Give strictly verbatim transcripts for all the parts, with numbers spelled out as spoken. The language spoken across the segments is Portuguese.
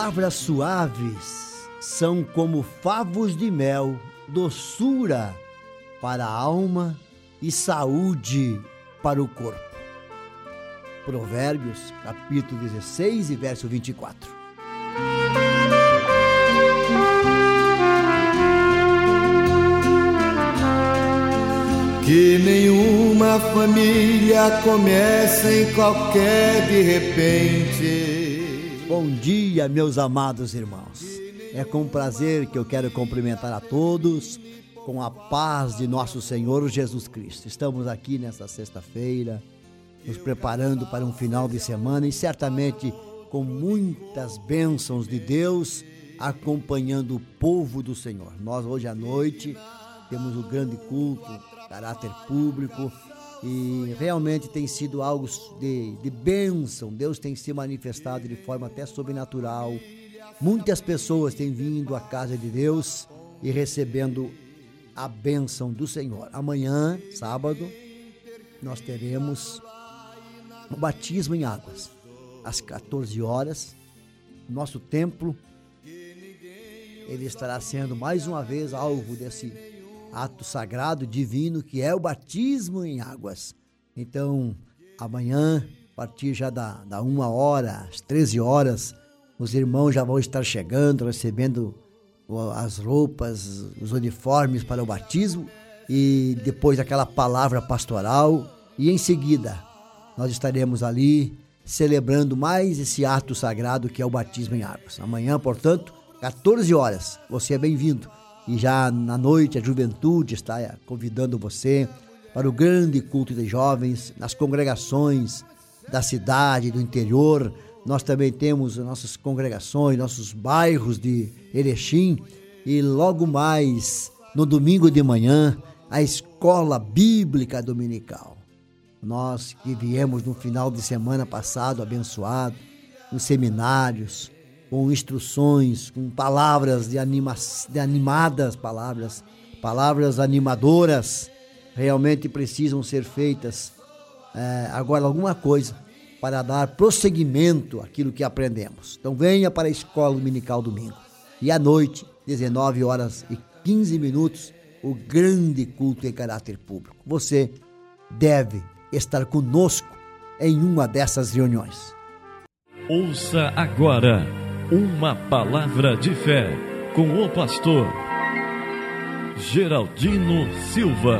palavras suaves são como favos de mel, doçura para a alma e saúde para o corpo. Provérbios, capítulo dezesseis e verso vinte e quatro. Que nenhuma família comece em qualquer de repente. Bom dia, meus amados irmãos. É com prazer que eu quero cumprimentar a todos com a paz de nosso Senhor Jesus Cristo. Estamos aqui nesta sexta-feira, nos preparando para um final de semana e certamente com muitas bênçãos de Deus acompanhando o povo do Senhor. Nós hoje à noite temos o grande culto, caráter público, e realmente tem sido algo de, de bênção. Deus tem se manifestado de forma até sobrenatural. Muitas pessoas têm vindo à casa de Deus e recebendo a bênção do Senhor. Amanhã, sábado, nós teremos o batismo em águas, às quatorze horas. Nosso templo, ele estará sendo mais uma vez alvo desse ato sagrado, divino, que é o batismo em águas. Então, amanhã, a partir já da, da uma hora, às treze horas, os irmãos já vão estar chegando, recebendo as roupas, os uniformes para o batismo, e depois aquela palavra pastoral, e em seguida nós estaremos ali celebrando mais esse ato sagrado que é o batismo em águas. Amanhã, portanto, quatorze horas, você é bem-vindo. E já na noite a juventude está convidando você para o grande culto de jovens nas congregações da cidade, do interior. Nós também temos nossas congregações, nossos bairros de Erechim, e logo mais, no domingo de manhã, a escola bíblica dominical. Nós que viemos no final de semana passado abençoado, nos seminários, com instruções, com palavras de, anima, de animadas palavras, palavras animadoras, realmente precisam ser feitas. É, agora, alguma coisa para dar prosseguimento àquilo que aprendemos. Então, venha para a escola dominical domingo. E à noite, dezenove horas e quinze minutos, o grande culto em caráter público. Você deve estar conosco em uma dessas reuniões. Ouça agora uma palavra de fé com o pastor Geraldino Silva.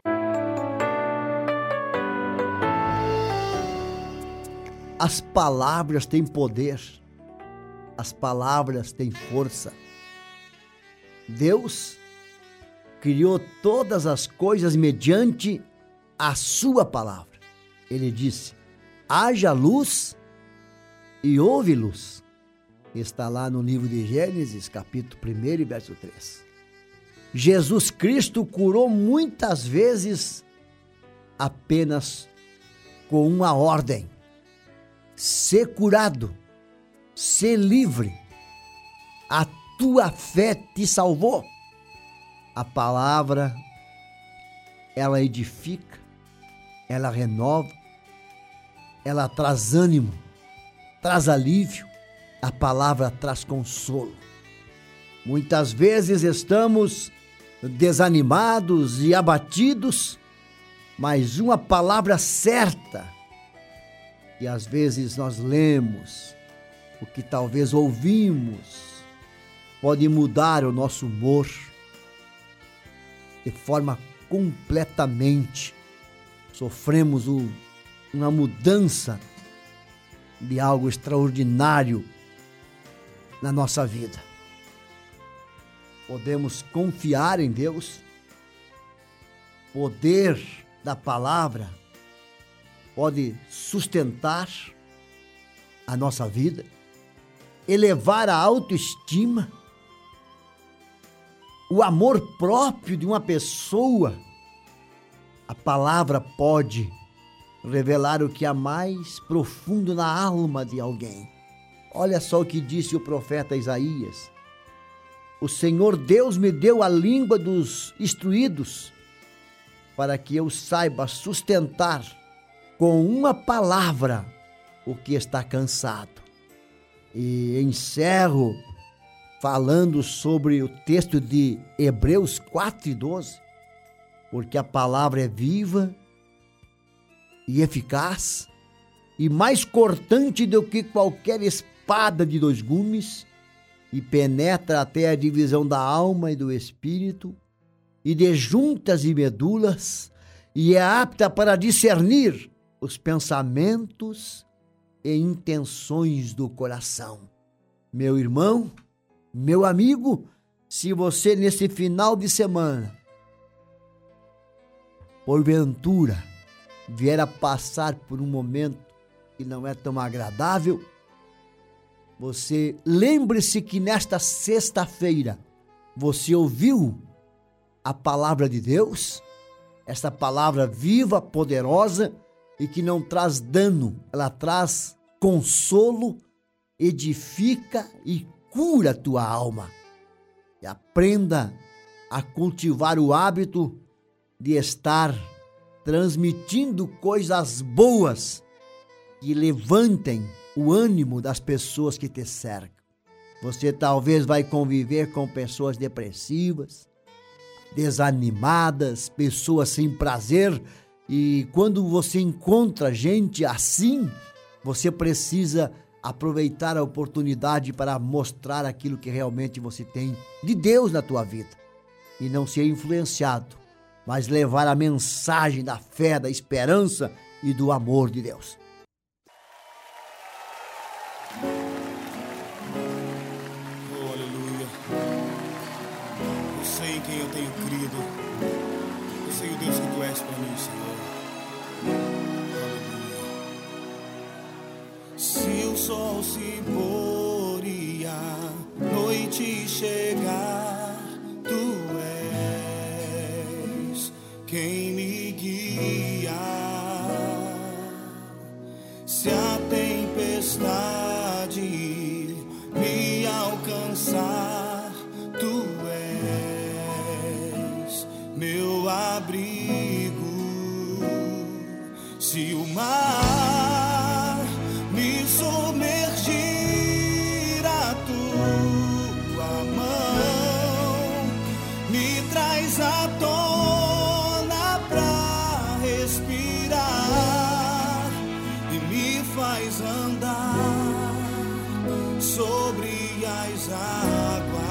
As palavras têm poder, as palavras têm força. Deus criou todas as coisas mediante a sua palavra. Ele disse: haja luz e houve luz. Está lá no livro de Gênesis, capítulo primeiro, verso três. Jesus Cristo curou muitas vezes apenas com uma ordem: ser curado, ser livre. A tua fé te salvou. A palavra, ela edifica, ela renova, ela traz ânimo, traz alívio. A palavra traz consolo. Muitas vezes estamos desanimados e abatidos, mas uma palavra certa, que às vezes nós lemos, o que talvez ouvimos, pode mudar o nosso humor de forma completamente. Sofremos o, uma mudança de algo extraordinário na nossa vida. Podemos confiar em Deus. Poder da palavra pode sustentar a nossa vida, elevar a autoestima, o amor próprio de uma pessoa. A palavra pode revelar o que há mais profundo na alma de alguém. Olha só o que disse o profeta Isaías: o Senhor Deus me deu a língua dos instruídos, para que eu saiba sustentar com uma palavra o que está cansado. E encerro falando sobre o texto de Hebreus quatro e doze, porque a palavra é viva e eficaz e mais cortante do que qualquer espada de dois gumes, e penetra até a divisão da alma e do espírito e de juntas e medulas, e é apta para discernir os pensamentos e intenções do coração. Meu irmão, meu amigo, se você nesse final de semana, porventura, vier a passar por um momento que não é tão agradável, você lembre-se que nesta sexta-feira você ouviu a palavra de Deus, essa palavra viva, poderosa e que não traz dano, ela traz consolo, edifica e cura a tua alma. E aprenda a cultivar o hábito de estar transmitindo coisas boas que levantem o ânimo das pessoas que te cercam. Você talvez vai conviver com pessoas depressivas, desanimadas, pessoas sem prazer, e quando você encontra gente assim, você precisa aproveitar a oportunidade para mostrar aquilo que realmente você tem de Deus na tua vida e não ser influenciado, mas levar a mensagem da fé, da esperança e do amor de Deus. Oh, aleluia. Eu sei em quem eu tenho crido. Eu sei o Deus que tu és para mim, Senhor. Aleluia. Se o sol se pôr e a noite chegar, tu és quem me guia. Se a tempestade me alcançar, tu és meu abrigo. Se o mar me submergir, a tua mão me traz à tona pra respirar e me faz andar sobre as águas.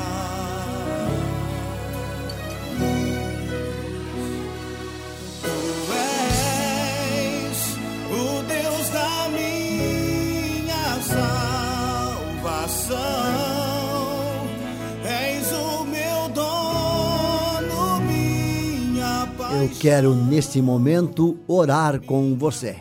Tu és o Deus da minha salvação, és o meu dono, minha paixão. Eu quero neste momento orar com você.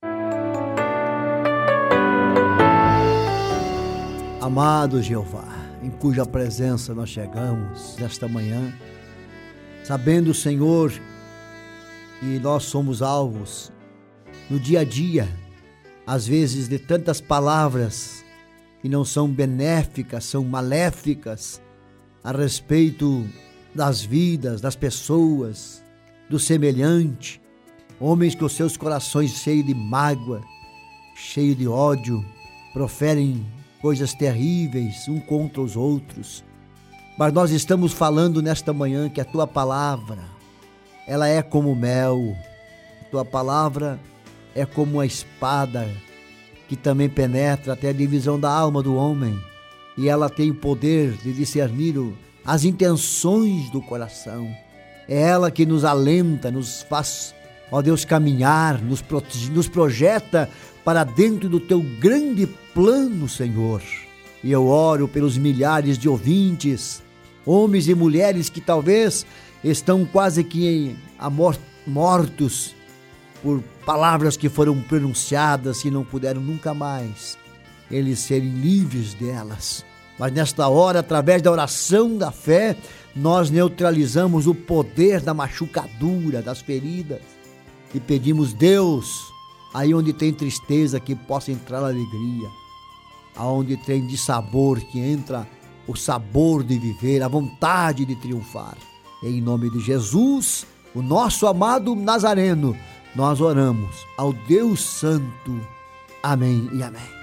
Amado Jeová, em cuja presença nós chegamos nesta manhã, sabendo, Senhor, que nós somos alvos no dia a dia, às vezes de tantas palavras que não são benéficas, são maléficas, a respeito das vidas, das pessoas, do semelhante, homens com os seus corações cheios de mágoa, cheios de ódio, proferem coisas terríveis um contra os outros. Mas nós estamos falando nesta manhã que a tua palavra, ela é como mel, a tua palavra é como uma espada que também penetra até a divisão da alma do homem, e ela tem o poder de discernir as intenções do coração. É ela que nos alenta, nos faz, ó Deus, caminhar, nos, protege, nos projeta para dentro do teu grande plano, Senhor. E eu oro pelos milhares de ouvintes, homens e mulheres que talvez estão quase que mortos por palavras que foram pronunciadas e não puderam nunca mais eles serem livres delas. Mas nesta hora, através da oração da fé, nós neutralizamos o poder da machucadura, das feridas, e pedimos, Deus, aí onde tem tristeza, que possa entrar a alegria, aonde tem dissabor, que entra o sabor de viver, a vontade de triunfar. Em nome de Jesus, o nosso amado Nazareno, nós oramos ao Deus Santo. Amém e amém.